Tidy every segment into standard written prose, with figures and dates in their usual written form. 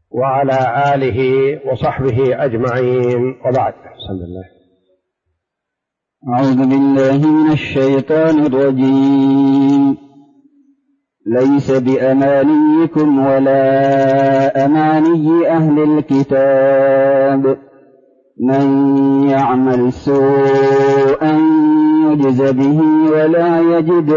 وعلى آله وصحبه أجمعين، وبعد. بسم الله. أعوذ بالله من الشيطان الرجيم. ليس بأمانيكم ولا أماني أهل الكتاب، من يعمل سوءا يجز به ولا يجد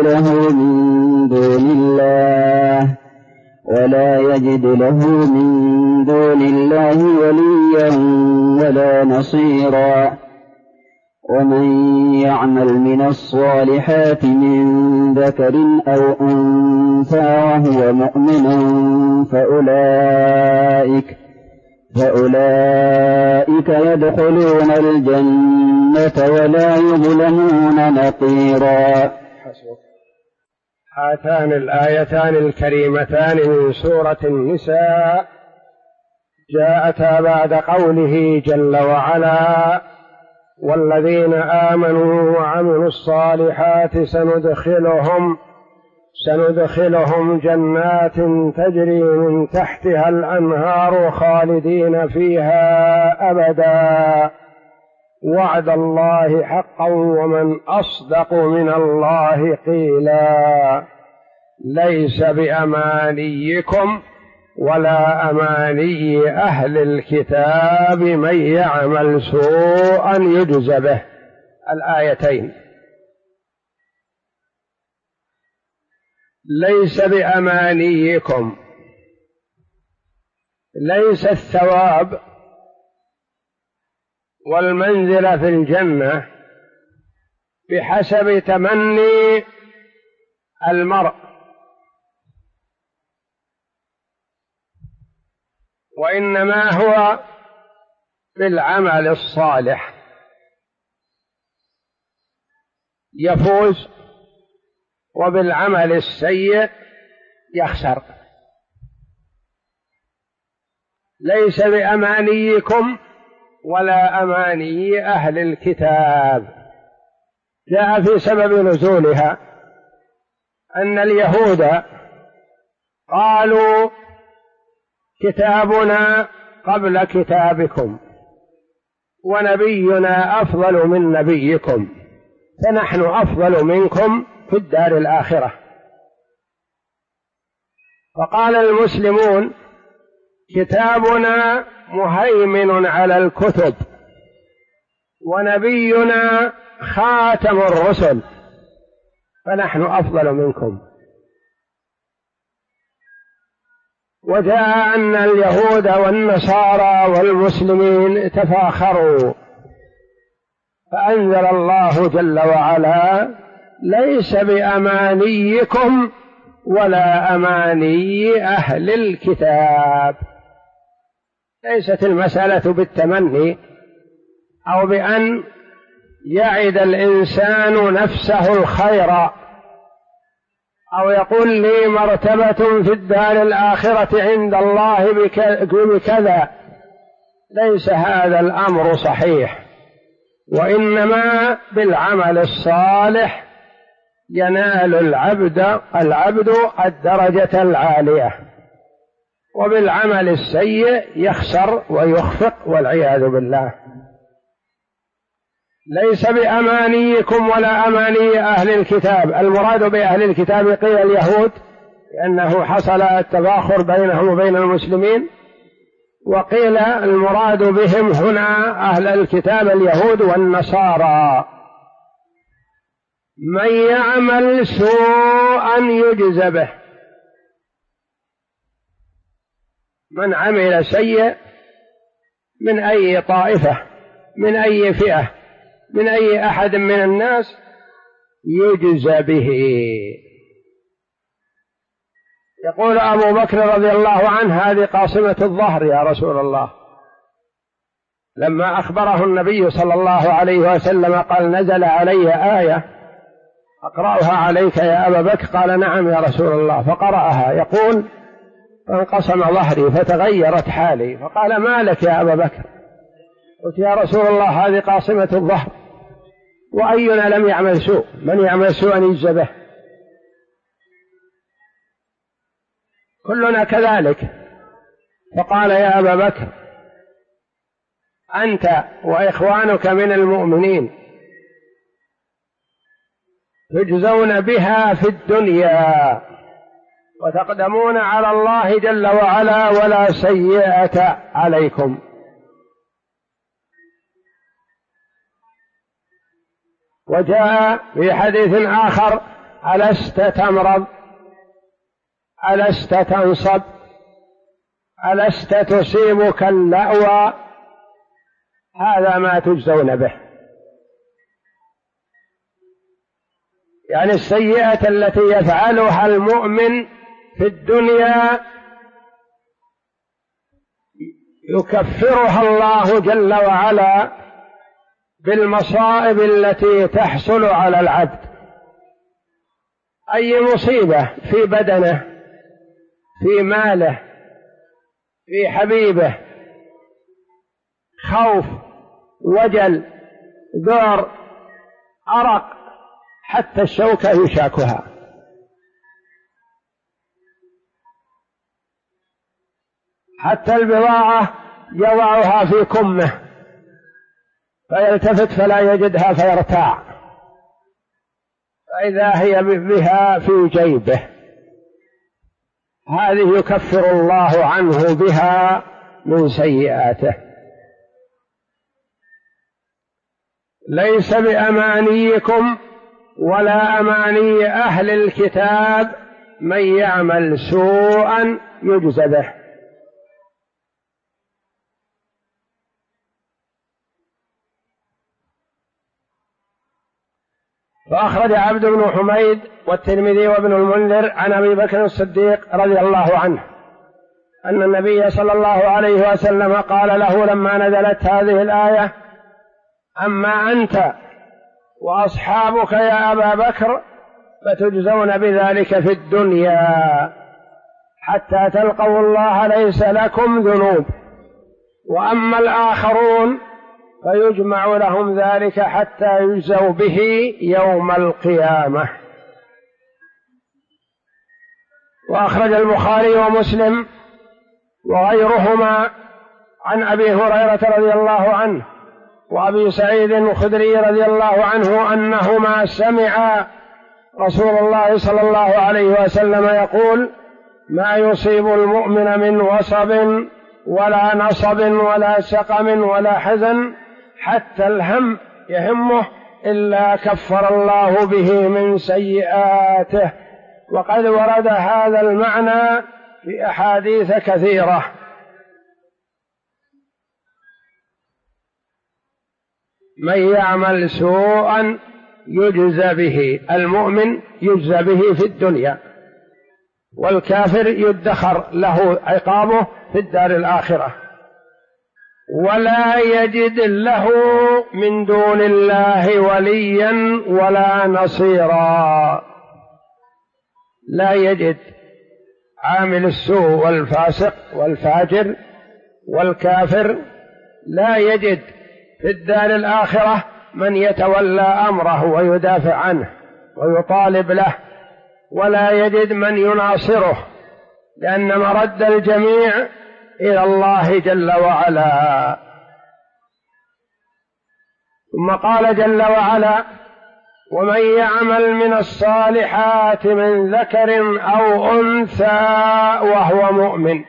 له من دون الله وليا ولا نصيرا. ومن يعمل من الصالحات من ذكر أو أنثى وهو مؤمن فأولئك يدخلون الجنة ولا يظلمون نقيرا. هاتان الآيتان الكريمتان من سورة النساء جاءتا بعد قوله جل وعلا: والذين آمنوا وعملوا الصالحات سندخلهم جنات تجري من تحتها الأنهار خالدين فيها أبدا، وعد الله حقا ومن أصدق من الله قيلا. ليس بأمانيكم ولا أماني أهل الكتاب، من يعمل سوءا يجز به. الآيتين. ليس بأمانيكم، ليس الثواب والمنزلة في الجنة بحسب تمني المرء، وإنما هو بالعمل الصالح يفوز، وبالعمل السيء يخسر. ليس بأمانيكم ولا أماني أهل الكتاب. جاء في سبب نزولها أن اليهود قالوا: كتابنا قبل كتابكم، ونبينا أفضل من نبيكم، فنحن أفضل منكم في الدار الآخرة. فقال المسلمون: كتابنا مهيمن على الكتب، ونبينا خاتم الرسل، فنحن أفضل منكم. وجاء أن اليهود والنصارى والمسلمين تفاخروا، فأنزل الله جل وعلا: ليس بأمانيكم ولا أماني أهل الكتاب. ليست المسألة بالتمني أو بأن يعد الإنسان نفسه الخير أو يقول لي مرتبة في الدار الآخرة عند الله بكذا. ليس هذا الأمر صحيح، وإنما بالعمل الصالح ينال العبد الدرجة العالية، وبالعمل السيء يخسر ويخفق والعياذ بالله. ليس بأمانيكم ولا أماني أهل الكتاب. المراد بأهل الكتاب قيل اليهود، لأنه حصل التفاخر بينهم وبين المسلمين، وقيل المراد بهم هنا أهل الكتاب اليهود والنصارى. من يعمل سوءا يجز به. من عمل سيء من أي طائفة، من أي فئة، من أي أحد من الناس يجزى به. يقول أبو بكر رضي الله عنه: هذه قاصمة الظهر يا رسول الله. لما أخبره النبي صلى الله عليه وسلم قال: نزل علي آية أقرأها عليك يا أبا بكر. قال: نعم يا رسول الله. فقرأها. يقول: فانقسم ظهري فتغيرت حالي. فقال: ما لك يا أبا بكر؟ قلت: يا رسول الله هذه قاصمة الظهر، وأينا لم يعمل سوء؟ من يعمل سوءا يجزى به. كلنا كذلك، فقال يا أبا بكر أنت وإخوانك من المؤمنين تجزون بها في الدنيا وتقدمون على الله جل وعلا ولا سيئة عليكم. وجاء في حديث آخر ألست تمرض ألست تنصب ألست تصيبك اللأوى هذا ما تجزون به. يعني السيئة التي يفعلها المؤمن في الدنيا يكفرها الله جل وعلا بالمصائب التي تحصل على العبد. أي مصيبة في بدنه، في ماله، في حبيبه، خوف، وجل، ذعر، عرق، حتى الشوكة يشاكها. حتى البضاعة يضعها في كمه فيلتفت فلا يجدها فيرتاع، فإذا هي بها في جيبه، هذه يكفر الله عنه بها من سيئاته. ليس بأمانيكم ولا أماني أهل الكتاب من يعمل سوءا يجز به. فأخرج عبد بن حميد والترمذي وابن المنذر عن أبي بكر الصديق رضي الله عنه أن النبي صلى الله عليه وسلم قال له لما نزلت هذه الآية: أما أنت وأصحابك يا أبا بكر فتجزون بذلك في الدنيا حتى تلقوا الله ليس لكم ذنوب، وأما الآخرون فيجمع لهم ذلك حتى يجزوا به يوم القيامة. وأخرج البخاري ومسلم وغيرهما عن أبي هريرة رضي الله عنه وأبي سعيد الخدري رضي الله عنه أنهما سمعا رسول الله صلى الله عليه وسلم يقول: ما يصيب المؤمن من وصب ولا نصب ولا سقم ولا حزن حتى الهم يهمه إلا كفر الله به من سيئاته. وقد ورد هذا المعنى في أحاديث كثيرة. من يعمل سوءا يجزى به، المؤمن يجزى به في الدنيا، والكافر يدخر له عقابه في الدار الآخرة، ولا يجد له من دون الله وليا ولا نصيرا. لا يجد عامل السوء والفاسق والفاجر والكافر، لا يجد في الدار الآخرة من يتولى أمره ويدافع عنه ويطالب له، ولا يجد من يناصره، لأن مرد الجميع إلى الله جل وعلا. ثم قال جل وعلا: ومن يعمل من الصالحات من ذكر أو أنثى وهو مؤمن.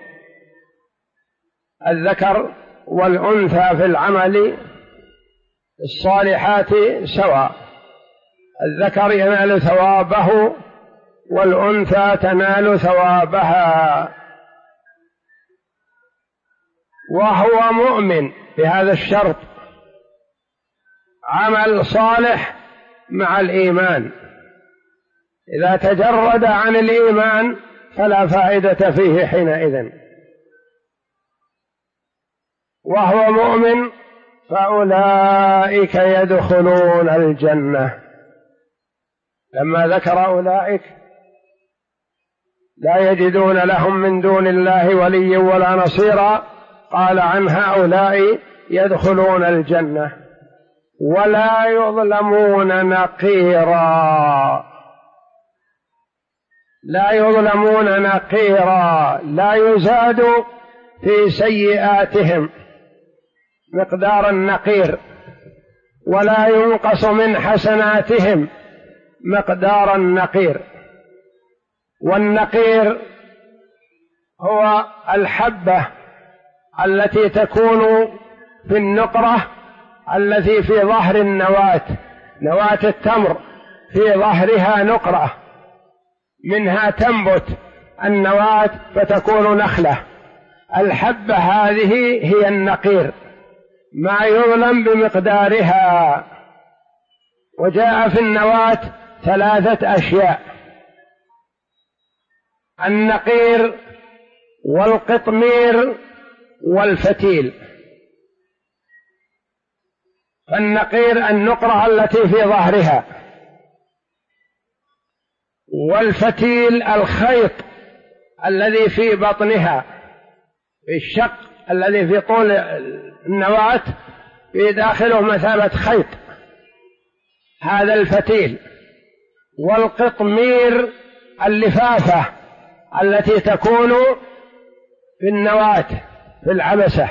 الذكر والأنثى في العمل الصالحات سواء، الذكر ينال ثوابه والأنثى تنال ثوابها، وهو مؤمن بهذا الشرط: عمل صالح مع الإيمان. إذا تجرد عن الإيمان فلا فائدة فيه حينئذ. وهو مؤمن فأولئك يدخلون الجنة. لما ذكر أولئك لا يجدون لهم من دون الله وليا ولا نصيرا، قال عن هؤلاء يدخلون الجنة ولا يظلمون نقيرا. لا يظلمون نقيرا، لا يزاد في سيئاتهم مقدار النقير، ولا ينقص من حسناتهم مقدار النقير. والنقير هو الحبة التي تكون في النقرة التي في ظهر النواة، نواة التمر في ظهرها نقرة منها تنبت النواة فتكون نخلة. الحبة هذه هي النقير، ما يظلم بمقدارها. وجاء في النواة 3 أشياء: النقير والقطمير والفتيل. فالنقير النقرة التي في ظهرها، والفتيل الخيط الذي في بطنها، في الشق الذي في طول النواة في داخله مثابة خيط، هذا الفتيل. والقطمير اللفافة التي تكون في النواة في العبسة.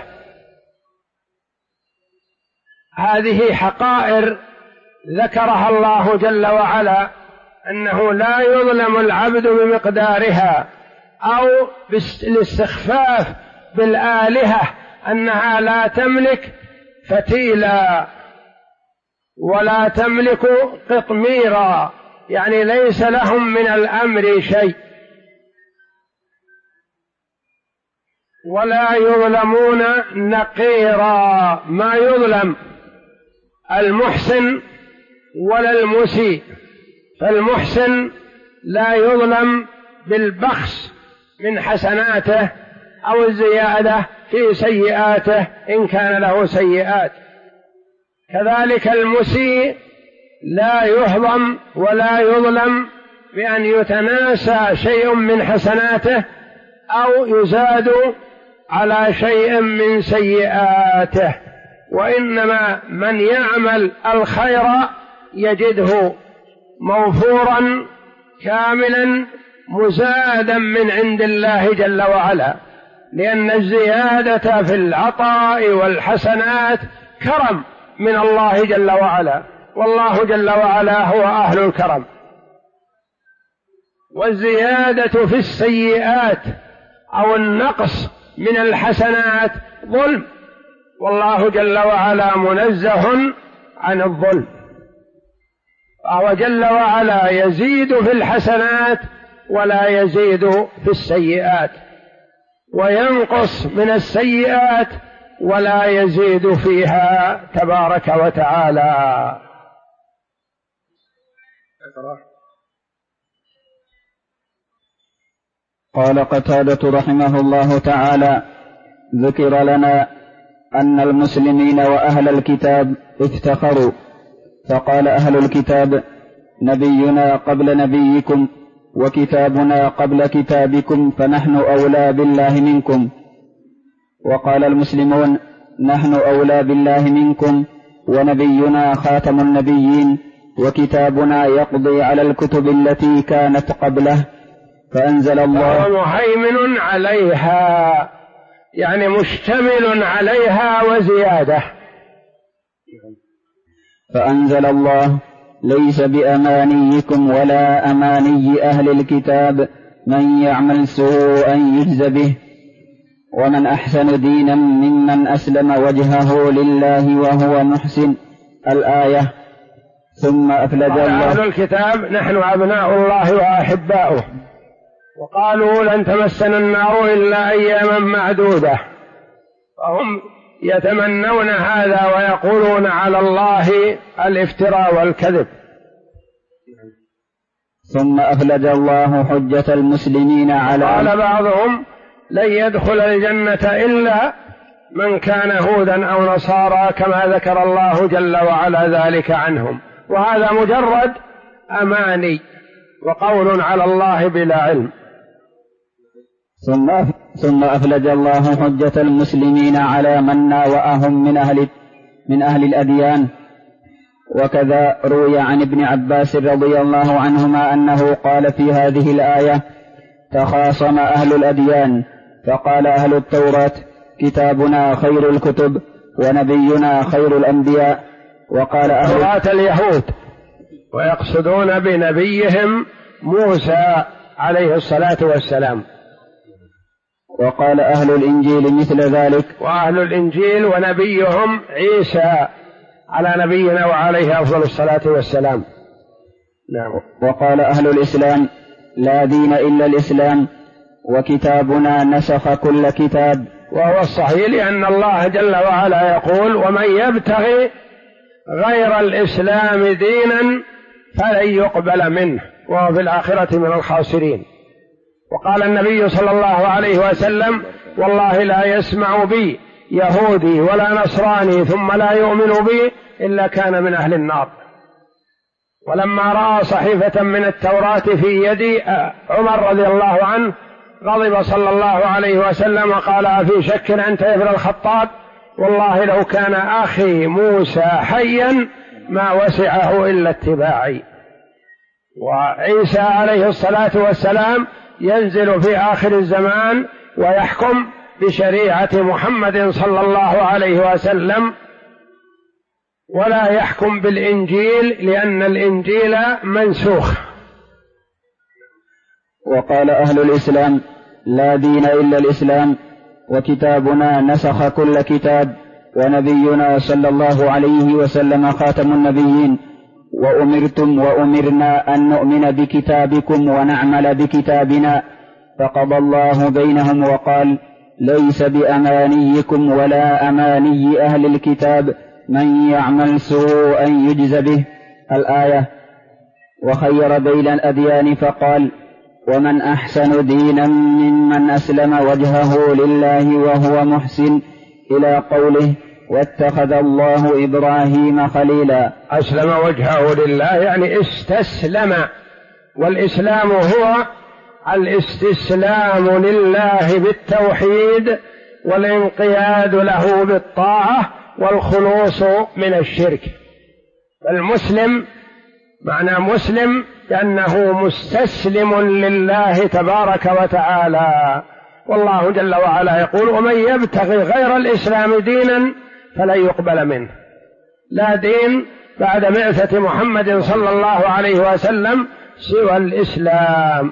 هذه حقائر ذكرها الله جل وعلا أنه لا يظلم العبد بمقدارها، أو بالاستخفاف بالآلهة أنها لا تملك فتيلا ولا تملك قطميرا، يعني ليس لهم من الأمر شيء، ولا يظلمون نقيرا. ما يظلم المحسن ولا المسيء، فالمحسن لا يظلم بالبخس من حسناته أو الزيادة في سيئاته إن كان له سيئات. كذلك المسيء لا يهضم ولا يظلم بأن يتناسى شيء من حسناته أو يزاد على شيء من سيئاته، وإنما من يعمل الخير يجده موفورا كاملا مزادا من عند الله جل وعلا، لأن الزيادة في العطاء والحسنات كرم من الله جل وعلا، والله جل وعلا هو أهل الكرم. والزيادة في السيئات أو النقص من الحسنات ظلم، والله جل وعلا منزه عن الظلم، فهو جل وعلا يزيد في الحسنات ولا يزيد في السيئات، وينقص من السيئات ولا يزيد فيها تبارك وتعالى. قال قتادة رحمه الله تعالى: ذكر لنا أن المسلمين وأهل الكتاب افتخروا، فقال أهل الكتاب: نبينا قبل نبيكم وكتابنا قبل كتابكم فنحن أولى بالله منكم. وقال المسلمون: نحن أولى بالله منكم ونبينا خاتم النبيين وكتابنا يقضي على الكتب التي كانت قبله. فأنزل الله مهيمن عليها، يعني مشتمل عليها وزيادة. فأنزل الله: ليس بأمانيكم ولا أماني أهل الكتاب من يعمل سوءا يجز به ومن أحسن دينا ممن أسلم وجهه لله وهو محسن. الآية. ثم أفلج الله. أهل الكتاب نحن أبناء الله وأحباؤه، وقالوا لن تمسنا النار إلا أياما معدودة، فهم يتمنون هذا ويقولون على الله الافتراء والكذب. ثم أفلج الله حجة المسلمين على قال بعضهم: لن يدخل الجنة إلا من كان هودا أو نصارى، كما ذكر الله جل وعلا ذلك عنهم، وهذا مجرد أماني وقول على الله بلا علم. ثم أفلج الله حجة المسلمين على من ناوأهم من أهل الأديان. وكذا روي عن ابن عباس رضي الله عنهما أنه قال في هذه الآية: تخاصم أهل الأديان فقال أهل التوراة: كتابنا خير الكتب ونبينا خير الأنبياء. وقال أهل التوراة اليهود، ويقصدون بنبيهم موسى عليه الصلاة والسلام. وقال أهل الإنجيل مثل ذلك، وأهل الإنجيل ونبيهم عيسى على نبينا وعليه أفضل الصلاة والسلام. نعم. وقال أهل الإسلام: لا دين إلا الإسلام، وكتابنا نسخ كل كتاب. وهو الصحيح، لأن الله جل وعلا يقول: ومن يبتغي غير الإسلام دينا فلن يقبل منه وهو في الآخرة من الخاسرين. وقال النبي صلى الله عليه وسلم: والله لا يسمع بي يهودي ولا نصراني ثم لا يؤمن بي إلا كان من أهل النار. ولما رأى صحيفة من التوراة في يد عمر رضي الله عنه غضب صلى الله عليه وسلم وقال: أفي شك أنت يا ابن الخطاب؟ والله لو كان أخي موسى حيا ما وسعه إلا اتباعي. وعيسى عليه الصلاة والسلام ينزل في آخر الزمان ويحكم بشريعة محمد صلى الله عليه وسلم، ولا يحكم بالإنجيل لأن الإنجيل منسوخ. وقال أهل الإسلام: لا دين إلا الإسلام، وكتابنا نسخ كل كتاب، ونبينا صلى الله عليه وسلم خاتم النبيين، وأمرتم وأمرنا أن نؤمن بكتابكم ونعمل بكتابنا. فقضى الله بينهم وقال: ليس بأمانيكم ولا أماني أهل الكتاب، من يعمل سوءا يجز به. الآية. وخير بين الأديان فقال: ومن أحسن دينا ممن أسلم وجهه لله وهو محسن، إلى قوله: واتخذ الله إبراهيم خليلا. أسلم وجهه لله يعني استسلم، والإسلام هو الاستسلام لله بالتوحيد والانقياد له بالطاعة والخلوص من الشرك. المسلم معنى مسلم لأنه مستسلم لله تبارك وتعالى. والله جل وعلا يقول: ومن يبتغي غير الإسلام دينا فلن يقبل منه. لا دين بعد بعثة محمد صلى الله عليه وسلم سوى الإسلام.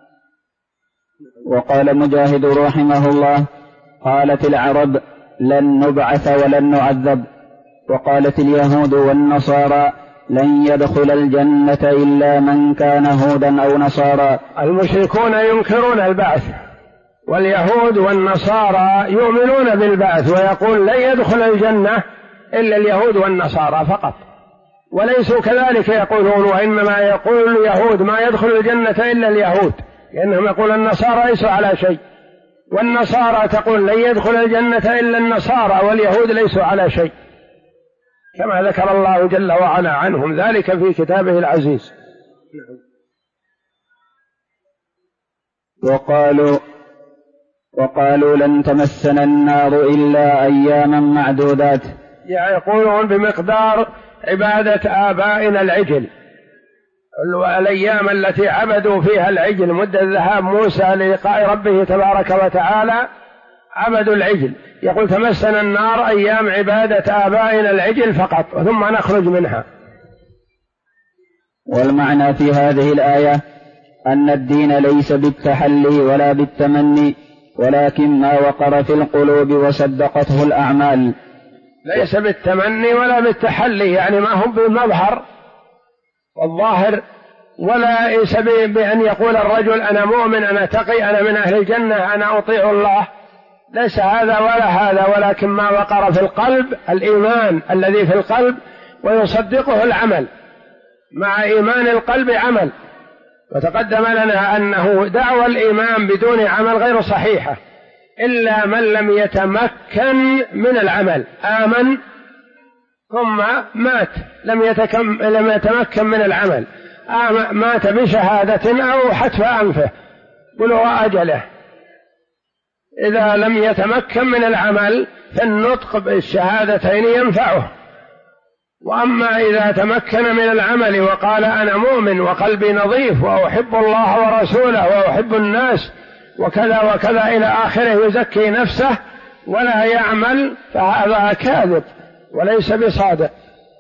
وقال مجاهد رحمه الله: قالت العرب: لن نبعث ولن نعذب. وقالت اليهود والنصارى: لن يدخل الجنة إلا من كان هودا أو نصارى. المشركون ينكرون البعث، واليهود والنصارى يؤمنون بالبعث، ويقول: لن يدخل الجنة إلا اليهود والنصارى فقط. وليسوا كذلك يقولون، وإنما يقول اليهود: ما يدخل الجنة إلا اليهود، لأنهم يقول النصارى ليسوا على شيء، والنصارى تقول: لن يدخل الجنة إلا النصارى، واليهود ليسوا على شيء، كما ذكر الله جل وعلا عنهم ذلك في كتابه العزيز. وقالوا لن تمسنا النار إلا أياما معدودات، يعني يقولون بمقدار عبادة آبائنا العجل، الأيام التي عبدوا فيها العجل مدة ذهاب موسى للقاء ربه تبارك وتعالى عبدوا العجل. يقول: تمسنا النار أيام عبادة آبائنا العجل فقط ثم نخرج منها. والمعنى في هذه الآية أن الدين ليس بالتحلي ولا بالتمني، ولكن ما وقر في القلوب وصدقته الأعمال. ليس بالتمني ولا بالتحلي، يعني ما هو بالمظهر والظاهر، ولا ليس بأن يقول الرجل: أنا مؤمن، أنا تقي، أنا من أهل الجنة، أنا أطيع الله. ليس هذا ولا هذا، ولكن ما وقر في القلب، الإيمان الذي في القلب، ويصدقه العمل. مع إيمان القلب عمل، وتقدم لنا أنه دعوى الإيمان بدون عمل غير صحيحة، إلا من لم يتمكن من العمل، آمن ثم مات لم يتمكن من العمل، مات بشهادة أو حتف أنفه بلغ أجله. إذا لم يتمكن من العمل فالنطق بالشهادتين ينفعه. وأما إذا تمكن من العمل وقال: أنا مؤمن وقلبي نظيف وأحب الله ورسوله وأحب الناس وكذا وكذا إلى آخره، يزكي نفسه ولا يعمل، فهذا كاذب وليس بصادق.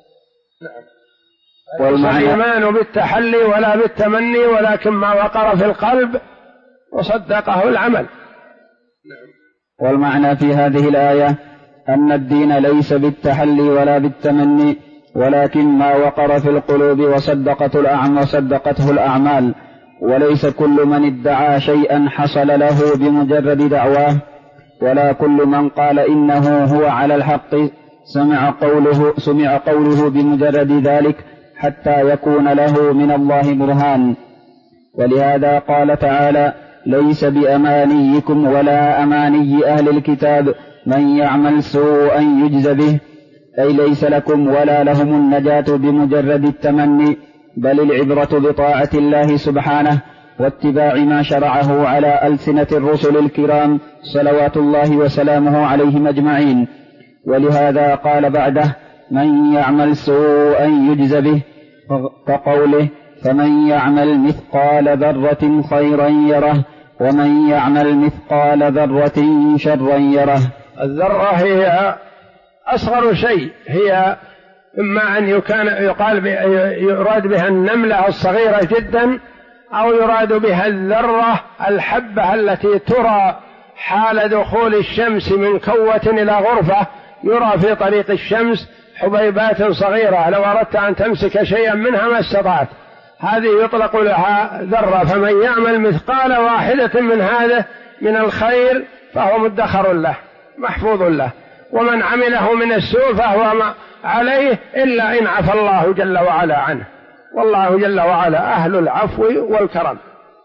الإيمان بالتحلي ولا بالتمني، ولكن ما وقر في القلب وصدقه العمل. والمعنى في هذه الآية أن الدين ليس بالتحلي ولا بالتمني، ولكن ما وقر في القلوب وصدقته الأعمال، وليس كل من ادعى شيئا حصل له بمجرد دعواه، ولا كل من قال إنه هو على الحق سمع قوله بمجرد ذلك حتى يكون له من الله برهان. ولهذا قال تعالى: ليس بأمانيكم ولا أماني أهل الكتاب من يعمل سوءا يجز به، أي ليس لكم ولا لهم النجاة بمجرد التمني، بل العبرة بطاعة الله سبحانه واتباع ما شرعه على ألسنة الرسل الكرام صلوات الله وسلامه عليهم أجمعين. ولهذا قال بعده: من يعمل سوءا يجز به، كقوله: فمن يعمل مثقال ذرة خيرا يره، ومن يعمل مثقال ذرة شرا يره. الذرة هي أصغر شيء، هي إما أن يراد بها النملة الصغيرة جدا، أو يراد بها الذرة الحبة التي ترى حال دخول الشمس من كوة إلى غرفة، يرى في طريق الشمس حبيبات صغيرة، لو أردت أن تمسك شيئا منها ما استطعت، هذه يطلق لها ذرة. فمن يعمل مثقال واحدة من هذا من الخير فهو مدخر له محفوظ له، ومن عمله من السوء فهو عليه إلا إن عفى الله جل وعلا عنه، والله جل وعلا أهل العفو والكرم.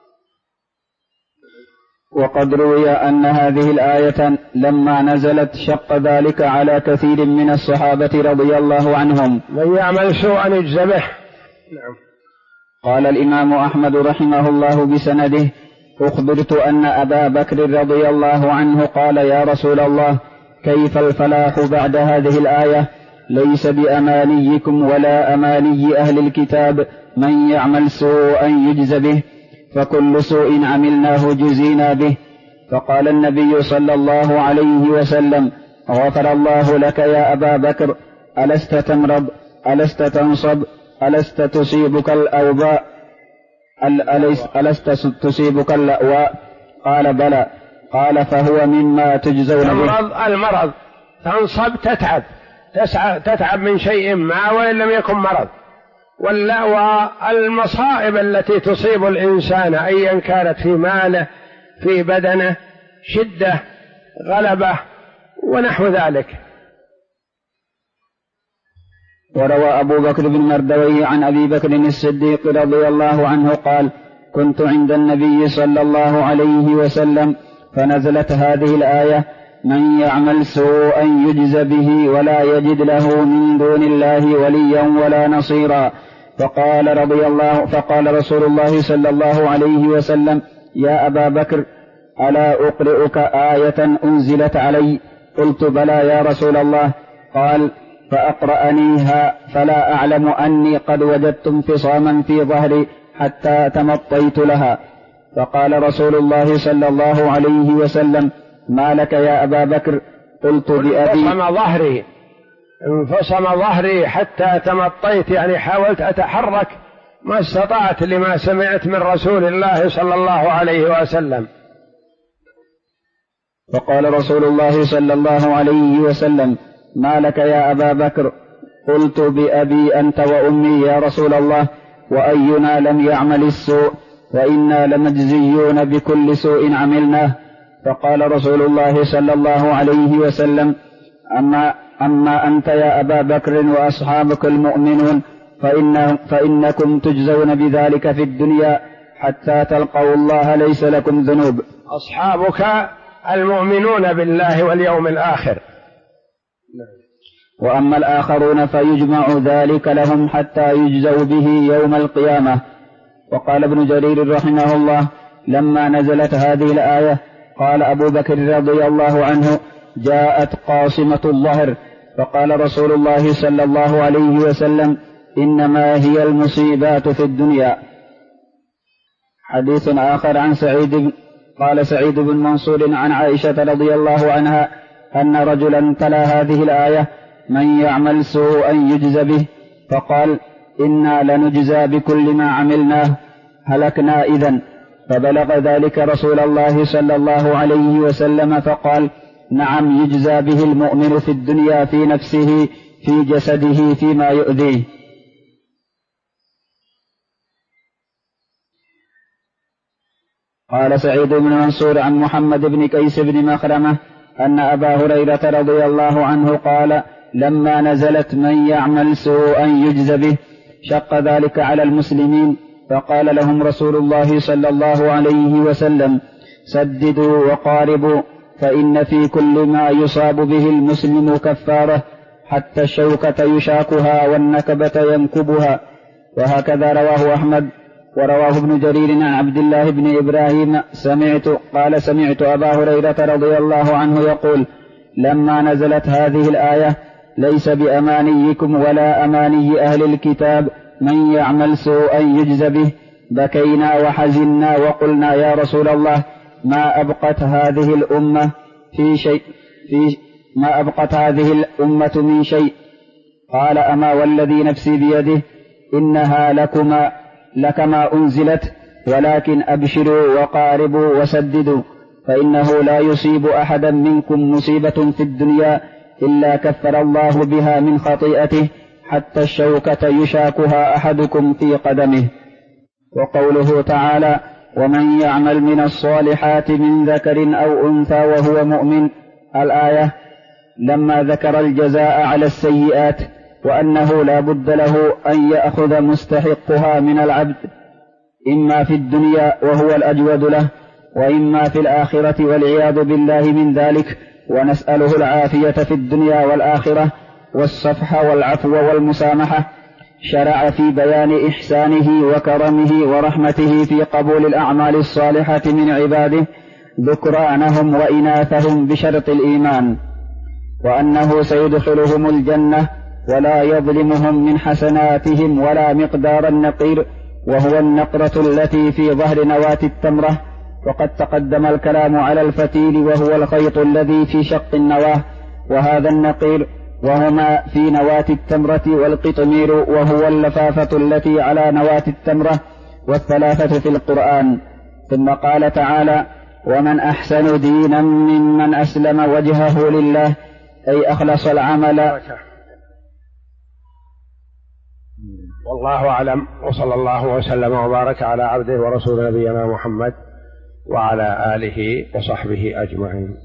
وقد روي أن هذه الآية لما نزلت شق ذلك على كثير من الصحابة رضي الله عنهم. من يعمل سوءا يجز به. نعم. قال الإمام أحمد رحمه الله بسنده: أخبرت أن أبا بكر رضي الله عنه قال: يا رسول الله، كيف الفلاح بعد هذه الآية؟ ليس بأمانيكم ولا أماني أهل الكتاب من يعمل سوءا يجز به، فكل سوء عملناه جزينا به. فقال النبي صلى الله عليه وسلم: غفر الله لك يا أبا بكر، ألست تمرض؟ ألست تنصب؟ ألست تصيبك الأوباء؟ ألست تصيبك اللأواء؟ قال: بلى. قال: فهو مما تجزون به. المرض تنصب، تتعب من شيء ما وإن لم يكن مرض، واللأوى المصائب التي تصيب الإنسان أيا كانت، في ماله في بدنه، شدة غلبة ونحو ذلك. وروى أبو بكر بن مردويه عن أبي بكر الصديق رضي الله عنه قال: كنت عند النبي صلى الله عليه وسلم فنزلت هذه الآية: من يعمل سوءا يجز به ولا يجد له من دون الله وليا ولا نصيرا. فقال رسول الله صلى الله عليه وسلم: يا أبا بكر، ألا أقرئك آية أنزلت علي؟ قلت: بلى يا رسول الله. قال: فأقرأنيها، فلا أعلم أني قد وجدت انفصاما في ظهري حتى تمطيت لها. فقال رسول الله صلى الله عليه وسلم: ما لك يا أبا بكر؟ قلت: بأبي. انفصم ظهري حتى تمطيت، يعني حاولت أتحرك ما استطعت لما سمعت من رسول الله صلى الله عليه وسلم. فقال رسول الله صلى الله عليه وسلم: ما لك يا أبا بكر؟ قلت: بأبي أنت وأمي يا رسول الله، وأينا لم يعمل السوء، وإنا لمجزيون بكل سوء عملناه. فقال رسول الله صلى الله عليه وسلم: أما أنت يا أبا بكر وأصحابك المؤمنون فإنكم تجزون بذلك في الدنيا حتى تلقوا الله ليس لكم ذنوب. أصحابك المؤمنون بالله واليوم الآخر. وأما الآخرون فيجمع ذلك لهم حتى يجزوا به يوم القيامة. وقال ابن جرير رحمه الله: لما نزلت هذه الآية قال أبو بكر رضي الله عنه: جاءت قاصمة الظهر، فقال رسول الله صلى الله عليه وسلم: إنما هي المصيبات في الدنيا. حديث آخر عن قال سعيد بن منصور عن عائشة رضي الله عنها أن رجلا تلا هذه الآية: من يعمل سوءا يجزى به، فقال: إنا لنجزى بكل ما عملناه، هلكنا إذن. فبلغ ذلك رسول الله صلى الله عليه وسلم فقال: نعم، يجزى به المؤمن في الدنيا في نفسه في جسده فيما يؤذيه. قال سعيد بن منصور عن محمد بن كيس بن مخرمة أن أبا هريرة رضي الله عنه قال: لما نزلت من يعمل سوءا يجزى به شق ذلك على المسلمين، فقال لهم رسول الله صلى الله عليه وسلم: سددوا وقاربوا، فإن في كل ما يصاب به المسلم كفارة، حتى الشوكة يشاكها والنكبة ينكبها. وهكذا رواه أحمد. ورواه ابن جرير عن عبد الله بن إبراهيم سمعت أبا هريرة رضي الله عنه يقول: لما نزلت هذه الآية: ليس بأمانيكم ولا أماني أهل الكتاب من يعمل سوءا يجزى به، بكينا وحزنا وقلنا: يا رسول الله، ما أبقت هذه الأمة من شيء. قال: أما والذي نفسي بيده إنها لكما أنزلت، ولكن أبشروا وقاربوا وسددوا، فإنه لا يصيب أحدا منكم مصيبة في الدنيا إلا كفر الله بها من خطيئته، حتى الشوكة يشاكها أحدكم في قدمه. وقوله تعالى: ومن يعمل من الصالحات من ذكر أو أنثى وهو مؤمن، الآية لما ذكر الجزاء على السيئات، وأنه لا بد له أن يأخذ مستحقها من العبد، إما في الدنيا وهو الأجود له، وإما في الآخرة، والعياذ بالله من ذلك، ونسأله العافية في الدنيا والآخرة والصفح والعفو والمسامحة. شرع في بيان إحسانه وكرمه ورحمته في قبول الأعمال الصالحة من عباده، ذكرانهم وإناثهم، بشرط الإيمان، وأنه سيدخلهم الجنة ولا يظلمهم من حسناتهم ولا مقدار النقير، وهو النقرة التي في ظهر نواة التمرة. وقد تقدم الكلام على الفتيل، وهو الخيط الذي في شق النواة، وهذا النقير، وهما في نواة التمرة، والقطمير وهو اللفافة التي على نواة التمرة، والثلاثة في القرآن. ثم قال تعالى: ومن أحسن دينا ممن أسلم وجهه لله، أي أخلص العمل. والله أعلم، وصلى الله وسلم وبارك على عبده ورسول نبينا محمد وعلى آله وصحبه أجمعين.